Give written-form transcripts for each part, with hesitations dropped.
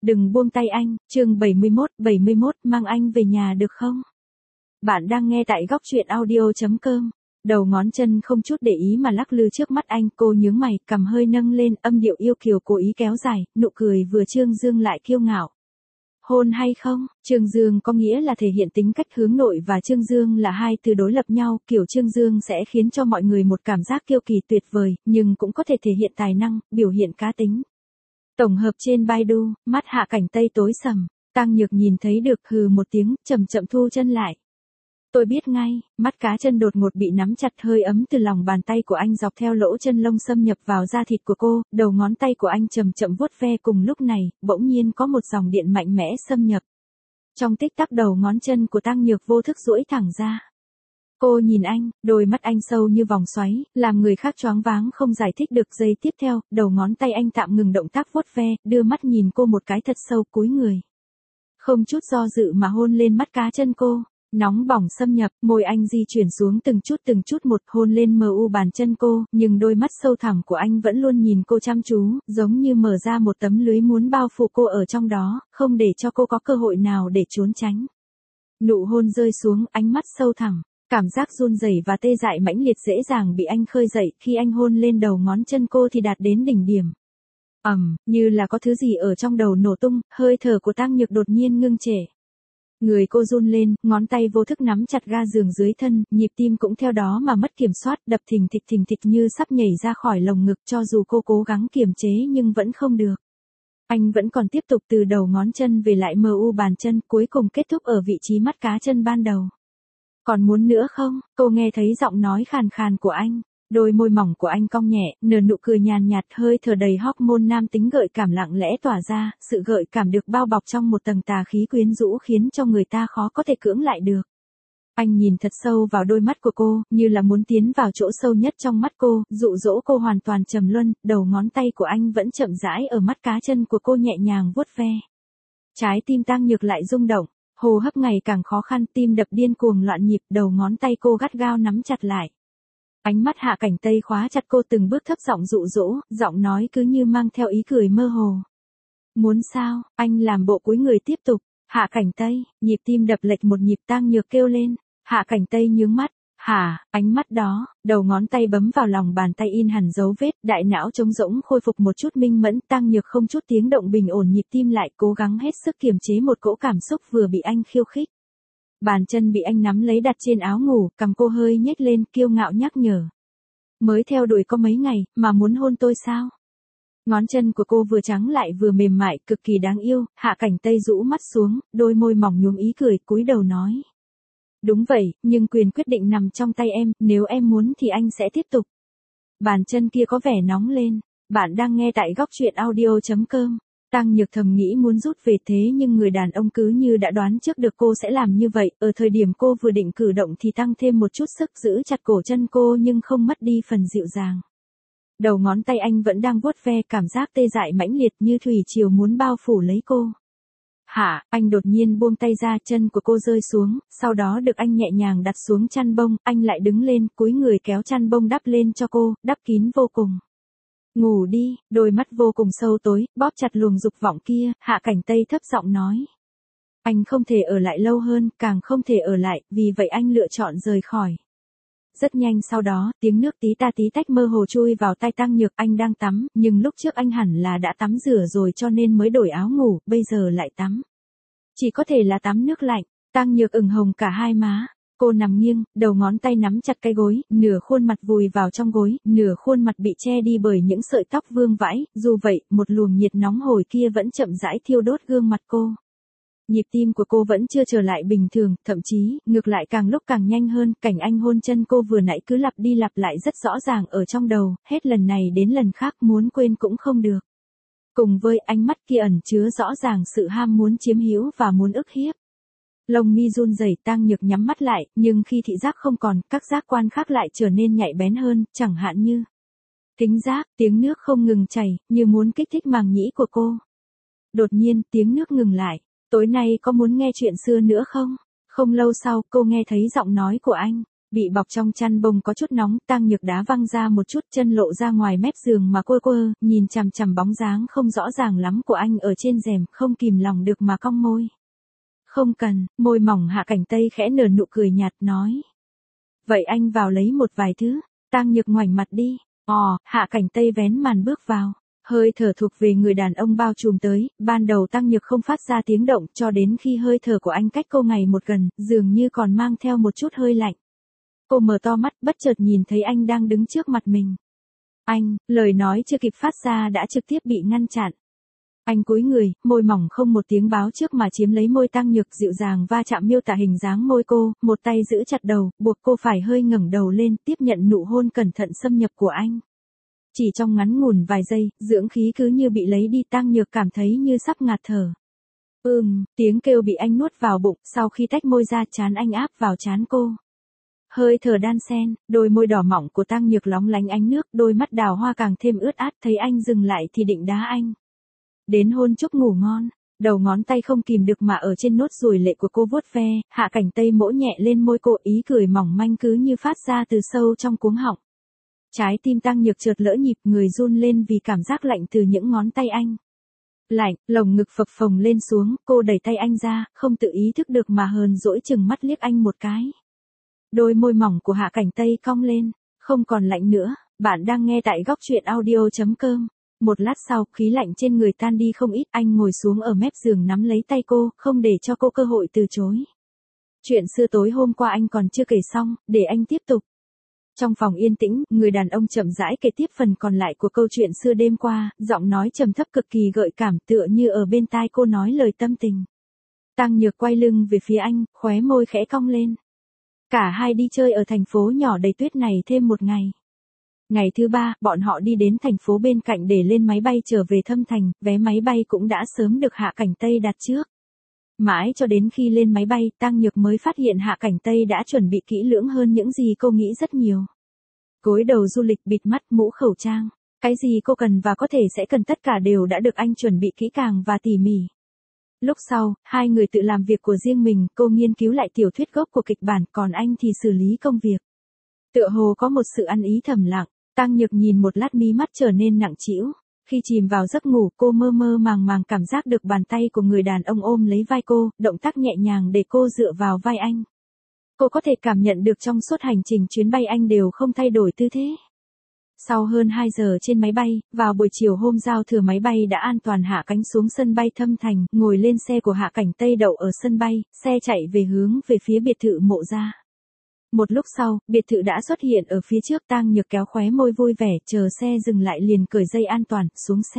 Đừng buông tay anh, chương 71, mang anh về nhà được không? Bạn đang nghe tại góc truyện audio.com. Đầu ngón chân không chút để ý mà lắc lư trước mắt anh, cô nhướng mày, cằm hơi nâng lên, âm điệu yêu kiều cố ý kéo dài, nụ cười vừa trương dương lại kiêu ngạo. Hôn hay không? Trương dương có nghĩa là thể hiện tính cách hướng nội và trương dương là hai từ đối lập nhau, kiểu trương dương sẽ khiến cho mọi người một cảm giác kiêu kỳ tuyệt vời, nhưng cũng có thể thể hiện tài năng, biểu hiện cá tính. Tổng hợp trên Baidu, mắt Hạ Cảnh Tây tối sầm, Tang Nhược nhìn thấy được hừ một tiếng, chậm chậm thu chân lại. Tôi biết ngay, mắt cá chân đột ngột bị nắm chặt, hơi ấm từ lòng bàn tay của anh dọc theo lỗ chân lông xâm nhập vào da thịt của cô, đầu ngón tay của anh chậm chậm vuốt ve, cùng lúc này, bỗng nhiên có một dòng điện mạnh mẽ xâm nhập. Trong tích tắc đầu ngón chân của Tang Nhược vô thức duỗi thẳng ra. Cô nhìn anh, đôi mắt anh sâu như vòng xoáy, làm người khác choáng váng không giải thích được. Giây tiếp theo, đầu ngón tay anh tạm ngừng động tác vuốt ve, đưa mắt nhìn cô một cái thật sâu, cúi người. Không chút do dự mà hôn lên mắt cá chân cô, nóng bỏng xâm nhập, môi anh di chuyển xuống từng chút một, hôn lên mờ u bàn chân cô, nhưng đôi mắt sâu thẳm của anh vẫn luôn nhìn cô chăm chú, giống như mở ra một tấm lưới muốn bao phủ cô ở trong đó, không để cho cô có cơ hội nào để trốn tránh. Nụ hôn rơi xuống, ánh mắt sâu thẳm. Cảm giác run rẩy và tê dại mãnh liệt dễ dàng bị anh khơi dậy, khi anh hôn lên đầu ngón chân cô thì đạt đến đỉnh điểm. Như là có thứ gì ở trong đầu nổ tung, hơi thở của Tang Nhược đột nhiên ngưng trệ. Người cô run lên, ngón tay vô thức nắm chặt ga giường dưới thân, nhịp tim cũng theo đó mà mất kiểm soát, đập thình thịch như sắp nhảy ra khỏi lồng ngực, cho dù cô cố gắng kiềm chế nhưng vẫn không được. Anh vẫn còn tiếp tục từ đầu ngón chân về lại mờ u bàn chân, cuối cùng kết thúc ở vị trí mắt cá chân ban đầu. Còn muốn nữa không? Cô nghe thấy giọng nói khàn khàn của anh. Đôi môi mỏng của anh cong nhẹ, nở nụ cười nhàn nhạt, hơi thở đầy hormone nam tính gợi cảm lặng lẽ tỏa ra, sự gợi cảm được bao bọc trong một tầng tà khí quyến rũ khiến cho người ta khó có thể cưỡng lại được. Anh nhìn thật sâu vào đôi mắt của cô, như là muốn tiến vào chỗ sâu nhất trong mắt cô, dụ dỗ cô hoàn toàn trầm luân, đầu ngón tay của anh vẫn chậm rãi ở mắt cá chân của cô nhẹ nhàng vuốt ve. Trái tim Tang Nhược lại rung động. Hô hấp ngày càng khó khăn, tim đập điên cuồng loạn nhịp, đầu ngón tay cô gắt gao nắm chặt lại. Ánh mắt Hạ Cảnh Tây khóa chặt cô, từng bước thấp giọng dụ dỗ, giọng nói cứ như mang theo ý cười mơ hồ. Muốn sao? Anh làm bộ cúi người tiếp tục. Hạ Cảnh Tây, nhịp tim đập lệch một nhịp, Tang Nhược kêu lên. Hạ Cảnh Tây nhướng mắt. Hả? Ánh mắt đó, đầu ngón tay bấm vào lòng bàn tay in hẳn dấu vết, đại não trống rỗng khôi phục một chút minh mẫn, Tang Nhược không chút tiếng động bình ổn nhịp tim lại, cố gắng hết sức kiềm chế một cỗ cảm xúc vừa bị anh khiêu khích. Bàn chân bị anh nắm lấy đặt trên áo ngủ, cằm cô hơi nhếch lên, kiêu ngạo nhắc nhở. Mới theo đuổi có mấy ngày, mà muốn hôn tôi sao? Ngón chân của cô vừa trắng lại vừa mềm mại, cực kỳ đáng yêu. Hạ Cảnh Tây rũ mắt xuống, đôi môi mỏng nhuốm ý cười, cúi đầu nói. Đúng vậy, nhưng quyền quyết định nằm trong tay em, nếu em muốn thì anh sẽ tiếp tục. Bàn chân kia có vẻ nóng lên. Bạn đang nghe tại góc truyện audio.com. Tang Nhược thầm nghĩ muốn rút về, thế nhưng người đàn ông cứ như đã đoán trước được cô sẽ làm như vậy, ở thời điểm cô vừa định cử động thì tăng thêm một chút sức giữ chặt cổ chân cô nhưng không mất đi phần dịu dàng. Đầu ngón tay anh vẫn đang vuốt ve, cảm giác tê dại mãnh liệt như thủy triều muốn bao phủ lấy cô. Anh đột nhiên buông tay ra, chân của cô rơi xuống, sau đó được anh nhẹ nhàng đặt xuống chăn bông, anh lại đứng lên, cúi người kéo chăn bông đắp lên cho cô, đắp kín vô cùng. Ngủ đi, đôi mắt vô cùng sâu tối, bóp chặt luồng dục vọng kia, Hạ Cảnh Tây thấp giọng nói. Anh không thể ở lại lâu hơn, càng không thể ở lại, vì vậy anh lựa chọn rời khỏi. Rất nhanh sau đó, tiếng nước tí ta tí tách mơ hồ chui vào tai Tang Nhược, anh đang tắm, nhưng lúc trước anh hẳn là đã tắm rửa rồi cho nên mới đổi áo ngủ, bây giờ lại tắm. Chỉ có thể là tắm nước lạnh. Tang Nhược ửng hồng cả hai má. Cô nằm nghiêng, đầu ngón tay nắm chặt cái gối, nửa khuôn mặt vùi vào trong gối, nửa khuôn mặt bị che đi bởi những sợi tóc vương vãi, dù vậy, một luồng nhiệt nóng hổi kia vẫn chậm rãi thiêu đốt gương mặt cô. Nhịp tim của cô vẫn chưa trở lại bình thường, thậm chí, ngược lại càng lúc càng nhanh hơn, cảnh anh hôn chân cô vừa nãy cứ lặp đi lặp lại rất rõ ràng ở trong đầu, hết lần này đến lần khác muốn quên cũng không được. Cùng với ánh mắt kia ẩn chứa rõ ràng sự ham muốn chiếm hữu và muốn ức hiếp. Lông mi run rẩy, Tang Nhược nhắm mắt lại, nhưng khi thị giác không còn, các giác quan khác lại trở nên nhạy bén hơn, chẳng hạn như thính giác, tiếng nước không ngừng chảy, như muốn kích thích màng nhĩ của cô. Đột nhiên, tiếng nước ngừng lại. Tối nay có muốn nghe chuyện xưa nữa không? Không lâu sau, cô nghe thấy giọng nói của anh. Bị bọc trong chăn bông có chút nóng, Tang Nhược đá văng ra một chút, chân lộ ra ngoài mép giường mà quơ quơ, nhìn chằm chằm bóng dáng không rõ ràng lắm của anh ở trên rèm, không kìm lòng được mà cong môi. Không cần, môi mỏng Hạ Cảnh Tây khẽ nở nụ cười nhạt nói. Vậy anh vào lấy một vài thứ. Tang Nhược ngoảnh mặt đi. Hạ Cảnh Tây vén màn bước vào. Hơi thở thuộc về người đàn ông bao trùm tới, ban đầu Tang Nhược không phát ra tiếng động cho đến khi hơi thở của anh cách cô ngày một gần, dường như còn mang theo một chút hơi lạnh. Cô mở to mắt, bất chợt nhìn thấy anh đang đứng trước mặt mình. Anh, lời nói chưa kịp phát ra đã trực tiếp bị ngăn chặn. Anh cúi người, môi mỏng không một tiếng báo trước mà chiếm lấy môi Tang Nhược, dịu dàng va chạm miêu tả hình dáng môi cô, một tay giữ chặt đầu, buộc cô phải hơi ngẩng đầu lên, tiếp nhận nụ hôn cẩn thận xâm nhập của anh. Chỉ trong ngắn ngủn vài giây, dưỡng khí cứ như bị lấy đi, Tang Nhược cảm thấy như sắp ngạt thở. Tiếng kêu bị anh nuốt vào bụng, sau khi tách môi ra, trán anh áp vào trán cô. Hơi thở đan xen, đôi môi đỏ mỏng của Tang Nhược lóng lánh ánh nước, đôi mắt đào hoa càng thêm ướt át, thấy anh dừng lại thì định đá anh. Đến hôn chúc ngủ ngon, đầu ngón tay không kìm được mà ở trên nốt ruồi lệ của cô vuốt ve, Hạ Cảnh Tây mỗ nhẹ lên môi cô, ý cười mỏng manh cứ như phát ra từ sâu trong cuống họng. Trái tim Tang Nhược chợt lỡ nhịp, người run lên vì cảm giác lạnh từ những ngón tay anh. Lạnh, lồng ngực phập phồng lên xuống, cô đẩy tay anh ra, không tự ý thức được mà hờn dỗi chừng mắt liếc anh một cái. Đôi môi mỏng của Hạ Cảnh Tây cong lên, không còn lạnh nữa. Bạn đang nghe tại góc truyện audio.com. Một lát sau, khí lạnh trên người tan đi không ít, anh ngồi xuống ở mép giường nắm lấy tay cô, không để cho cô cơ hội từ chối. Chuyện xưa tối hôm qua anh còn chưa kể xong, để anh tiếp tục. Trong phòng yên tĩnh, người đàn ông chậm rãi kể tiếp phần còn lại của câu chuyện xưa đêm qua, giọng nói trầm thấp cực kỳ gợi cảm, tựa như ở bên tai cô nói lời tâm tình. Tang Nhược quay lưng về phía anh, khóe môi khẽ cong lên. Cả hai đi chơi ở thành phố nhỏ đầy tuyết này thêm một ngày. Ngày thứ ba, bọn họ đi đến thành phố bên cạnh để lên máy bay trở về Thâm Thành, vé máy bay cũng đã sớm được Hạ Cảnh Tây đặt trước. Mãi cho đến khi lên máy bay, Tang Nhược mới phát hiện Hạ Cảnh Tây đã chuẩn bị kỹ lưỡng hơn những gì cô nghĩ rất nhiều. Gối đầu du lịch, bịt mắt, mũ khẩu trang. Cái gì cô cần và có thể sẽ cần tất cả đều đã được anh chuẩn bị kỹ càng và tỉ mỉ. Lúc sau, hai người tự làm việc của riêng mình, cô nghiên cứu lại tiểu thuyết gốc của kịch bản, còn anh thì xử lý công việc. Tựa hồ có một sự ăn ý thầm lặng, Tang Nhược nhìn một lát mí mắt trở nên nặng trĩu. Khi chìm vào giấc ngủ, cô mơ mơ màng màng cảm giác được bàn tay của người đàn ông ôm lấy vai cô, động tác nhẹ nhàng để cô dựa vào vai anh. Cô có thể cảm nhận được trong suốt hành trình chuyến bay anh đều không thay đổi tư thế. Sau hơn 2 giờ trên máy bay, vào buổi chiều hôm giao thừa máy bay đã an toàn hạ cánh xuống sân bay Thâm Thành, ngồi lên xe của Hạ Cảnh Tây đậu ở sân bay, xe chạy về hướng về phía biệt thự Mộ Gia. Một lúc sau, biệt thự đã xuất hiện ở phía trước, Tang Nhược kéo khóe môi vui vẻ, chờ xe dừng lại liền cởi dây an toàn, xuống xe.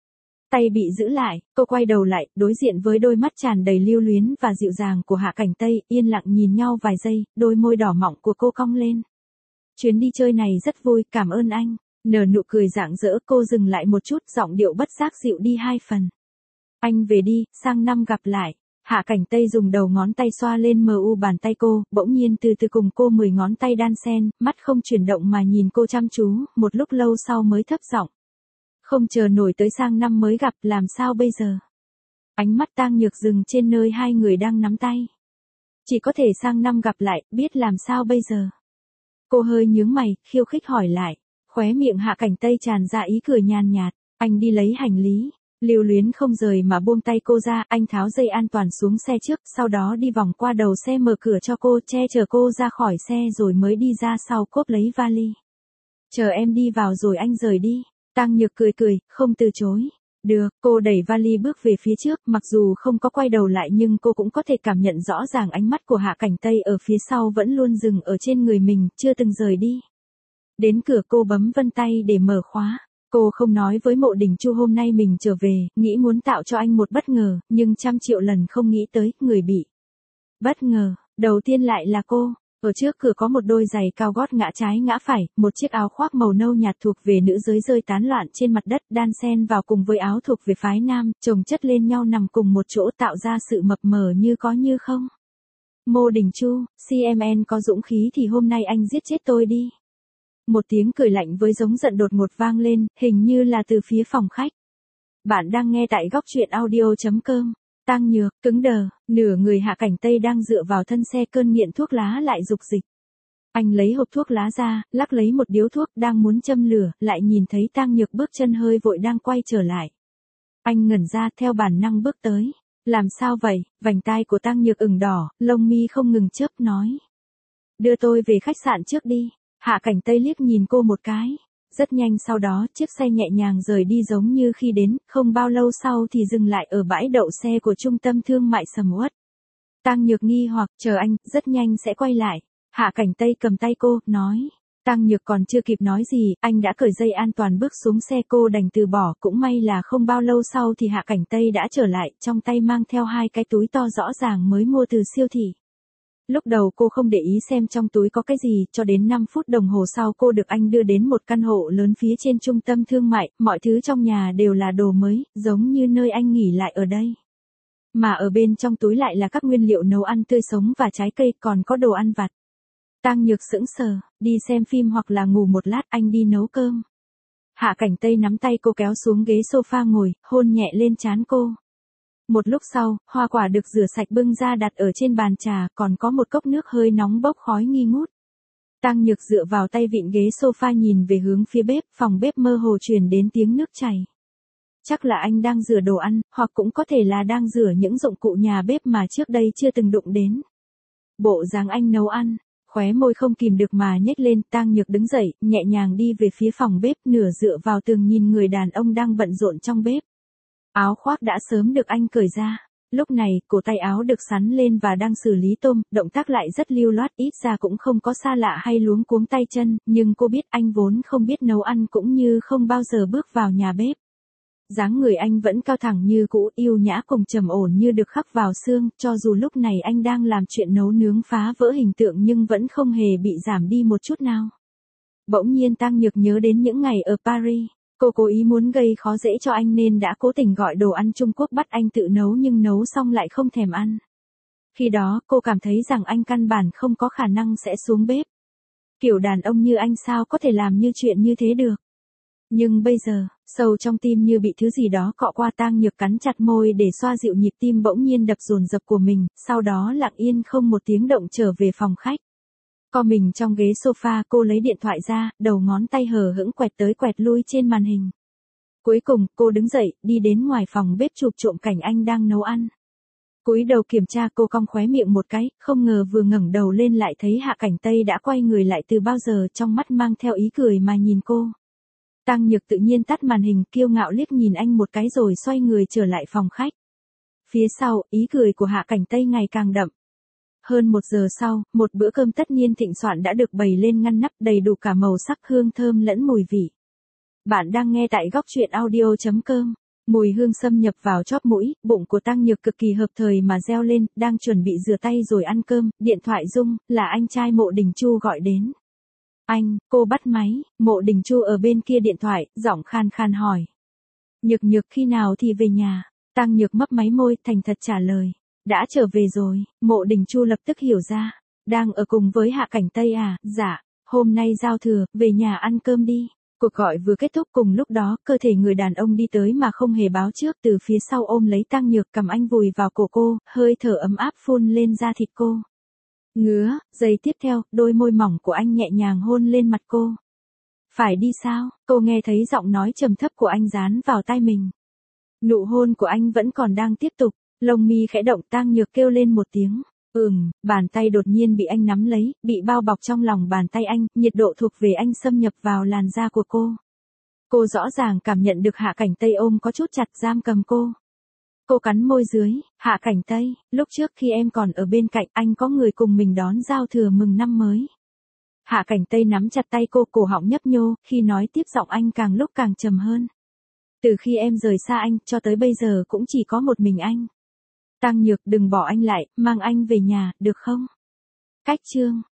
Tay bị giữ lại, cô quay đầu lại, đối diện với đôi mắt tràn đầy lưu luyến và dịu dàng của Hạ Cảnh Tây, yên lặng nhìn nhau vài giây, đôi môi đỏ mọng của cô cong lên. Chuyến đi chơi này rất vui, cảm ơn anh. Nở nụ cười rạng rỡ, cô dừng lại một chút, giọng điệu bất giác dịu đi 2 phần. Anh về đi, sang năm gặp lại. Hạ Cảnh Tây dùng đầu ngón tay xoa lên bàn tay cô, bỗng nhiên từ từ cùng cô 10 ngón tay đan xen, mắt không chuyển động mà nhìn cô chăm chú, một lúc lâu sau mới thấp giọng. Không chờ nổi tới sang năm mới gặp, làm sao bây giờ? Ánh mắt Tang Nhược dừng trên nơi hai người đang nắm tay. Chỉ có thể sang năm gặp lại, biết làm sao bây giờ? Cô hơi nhướng mày, khiêu khích hỏi lại. Khóe miệng Hạ Cảnh Tây tràn ra ý cười nhàn nhạt. Anh đi lấy hành lý. Lưu luyến không rời mà buông tay cô ra, anh tháo dây an toàn xuống xe trước, sau đó đi vòng qua đầu xe mở cửa cho cô, che chở cô ra khỏi xe rồi mới đi ra sau cốp lấy vali. Chờ em đi vào rồi anh rời đi. Tang Nhược cười cười, không từ chối. Được, cô đẩy vali bước về phía trước, mặc dù không có quay đầu lại nhưng cô cũng có thể cảm nhận rõ ràng ánh mắt của Hạ Cảnh Tây ở phía sau vẫn luôn dừng ở trên người mình, chưa từng rời đi. Đến cửa cô bấm vân tay để mở khóa. Cô không nói với Mộ Đình Chu hôm nay mình trở về, nghĩ muốn tạo cho anh một bất ngờ, nhưng trăm triệu lần không nghĩ tới, người bị bất ngờ, đầu tiên lại là cô. Ở trước cửa có một đôi giày cao gót ngã trái ngã phải, một chiếc áo khoác màu nâu nhạt thuộc về nữ giới rơi tán loạn trên mặt đất, đan xen vào cùng với áo thuộc về phái nam, chồng chất lên nhau nằm cùng một chỗ tạo ra sự mập mờ như có như không. Mộ Đình Chu, CMN có dũng khí thì hôm nay anh giết chết tôi đi. Một tiếng cười lạnh với giống giận đột ngột vang lên, hình như là từ phía phòng khách. Bạn đang nghe tại góc truyện audio.com. Tang Nhược, cứng đờ, nửa người Hạ Cảnh Tây đang dựa vào thân xe, cơn nghiện thuốc lá lại dục dịch. Anh lấy hộp thuốc lá ra, lắc lấy một điếu thuốc đang muốn châm lửa, lại nhìn thấy Tang Nhược bước chân hơi vội đang quay trở lại. Anh ngẩn ra theo bản năng bước tới. Làm sao vậy? Vành tai của Tang Nhược ửng đỏ, lông mi không ngừng chớp nói. Đưa tôi về khách sạn trước đi. Hạ Cảnh Tây liếc nhìn cô một cái. Rất nhanh sau đó, chiếc xe nhẹ nhàng rời đi giống như khi đến, không bao lâu sau thì dừng lại ở bãi đậu xe của trung tâm thương mại sầm uất. Tang Nhược nghi hoặc, chờ anh, rất nhanh sẽ quay lại. Hạ Cảnh Tây cầm tay cô, nói. Tang Nhược còn chưa kịp nói gì, anh đã cởi dây an toàn bước xuống xe, cô đành từ bỏ, cũng may là không bao lâu sau thì Hạ Cảnh Tây đã trở lại, trong tay mang theo 2 cái túi to rõ ràng mới mua từ siêu thị. Lúc đầu cô không để ý xem trong túi có cái gì, cho đến 5 phút đồng hồ sau cô được anh đưa đến một căn hộ lớn phía trên trung tâm thương mại, mọi thứ trong nhà đều là đồ mới, giống như nơi anh nghỉ lại ở đây. Mà ở bên trong túi lại là các nguyên liệu nấu ăn tươi sống và trái cây, còn có đồ ăn vặt. Tang Nhược sững sờ, đi xem phim hoặc là ngủ một lát, anh đi nấu cơm. Hạ Cảnh Tây nắm tay cô kéo xuống ghế sofa ngồi, hôn nhẹ lên trán cô. Một lúc sau, hoa quả được rửa sạch bưng ra đặt ở trên bàn trà, còn có một cốc nước hơi nóng bốc khói nghi ngút. Tang Nhược dựa vào tay vịn ghế sofa nhìn về hướng phía bếp, phòng bếp mơ hồ truyền đến tiếng nước chảy. Chắc là anh đang rửa đồ ăn, hoặc cũng có thể là đang rửa những dụng cụ nhà bếp mà trước đây chưa từng đụng đến. Bộ dáng anh nấu ăn, khóe môi không kìm được mà nhếch lên. Tang Nhược đứng dậy, nhẹ nhàng đi về phía phòng bếp, nửa dựa vào tường nhìn người đàn ông đang bận rộn trong bếp. Áo khoác đã sớm được anh cởi ra. Lúc này, cổ tay áo được xắn lên và đang xử lý tôm, động tác lại rất lưu loát, ít ra cũng không có xa lạ hay luống cuống tay chân, nhưng cô biết anh vốn không biết nấu ăn cũng như không bao giờ bước vào nhà bếp. Dáng người anh vẫn cao thẳng như cũ, yêu nhã cùng trầm ổn như được khắc vào xương, cho dù lúc này anh đang làm chuyện nấu nướng phá vỡ hình tượng nhưng vẫn không hề bị giảm đi một chút nào. Bỗng nhiên Tang Nhược nhớ đến những ngày ở Paris, cô cố ý muốn gây khó dễ cho anh nên đã cố tình gọi đồ ăn Trung Quốc bắt anh tự nấu nhưng nấu xong lại không thèm ăn. Khi đó cô cảm thấy rằng anh căn bản không có khả năng sẽ xuống bếp. Kiểu đàn ông như anh sao có thể làm như chuyện như thế được. Nhưng bây giờ, sâu trong tim như bị thứ gì đó cọ qua. Tang Nhược cắn chặt môi để xoa dịu nhịp tim bỗng nhiên đập dồn dập của mình, sau đó lặng yên không một tiếng động trở về phòng khách. Co mình trong ghế sofa, cô lấy điện thoại ra, đầu ngón tay hờ hững quẹt tới quẹt lui trên màn hình. Cuối cùng, cô đứng dậy, đi đến ngoài phòng bếp chụp trộm cảnh anh đang nấu ăn. Cúi đầu kiểm tra, cô cong khóe miệng một cái, không ngờ vừa ngẩng đầu lên lại thấy Hạ Cảnh Tây đã quay người lại từ bao giờ, trong mắt mang theo ý cười mà nhìn cô. Tang Nhược tự nhiên tắt màn hình, kiêu ngạo liếc nhìn anh một cái rồi xoay người trở lại phòng khách. Phía sau, ý cười của Hạ Cảnh Tây ngày càng đậm. Hơn 1 giờ sau, một bữa cơm tất niên thịnh soạn đã được bày lên ngăn nắp, đầy đủ cả màu sắc, hương thơm lẫn mùi vị. Bạn đang nghe tại góc truyện audio.com. Mùi hương xâm nhập vào chóp mũi, bụng của Tang Nhược cực kỳ hợp thời mà reo lên, đang chuẩn bị rửa tay rồi ăn cơm, điện thoại rung, là anh trai Mộ Đình Chu gọi đến. Anh, cô bắt máy, Mộ Đình Chu ở bên kia điện thoại, giọng khan khan hỏi. Nhược Nhược khi nào thì về nhà? Tang Nhược mấp máy môi, thành thật trả lời. Đã trở về rồi. Mộ Đình Chu lập tức hiểu ra. Đang ở cùng với Hạ Cảnh Tây à? Dạ, hôm nay giao thừa, về nhà ăn cơm đi. Cuộc gọi vừa kết thúc, cùng lúc đó, cơ thể người đàn ông đi tới mà không hề báo trước, từ phía sau ôm lấy Tang Nhược, cầm anh vùi vào cổ cô, hơi thở ấm áp phun lên da thịt cô. Ngứa, giây tiếp theo, đôi môi mỏng của anh nhẹ nhàng hôn lên mặt cô. Phải đi sao? Cô nghe thấy giọng nói trầm thấp của anh dán vào tai mình. Nụ hôn của anh vẫn còn đang tiếp tục, lông mi khẽ động. Tang Nhược kêu lên một tiếng. Bàn tay đột nhiên bị anh nắm lấy, bị bao bọc trong lòng bàn tay anh, nhiệt độ thuộc về anh xâm nhập vào làn da của cô. Cô rõ ràng cảm nhận được Hạ Cảnh Tây ôm có chút chặt, giam cầm cô. Cô cắn môi dưới. Hạ Cảnh Tây, lúc trước khi em còn ở bên cạnh, anh có người cùng mình đón giao thừa mừng năm mới. Hạ Cảnh Tây nắm chặt tay cô, cổ họng nhấp nhô, khi nói tiếp giọng anh càng lúc càng trầm hơn. Từ khi em rời xa anh, cho tới bây giờ cũng chỉ có một mình anh. Tang Nhược, đừng bỏ anh lại, mang anh về nhà, được không? Cách chương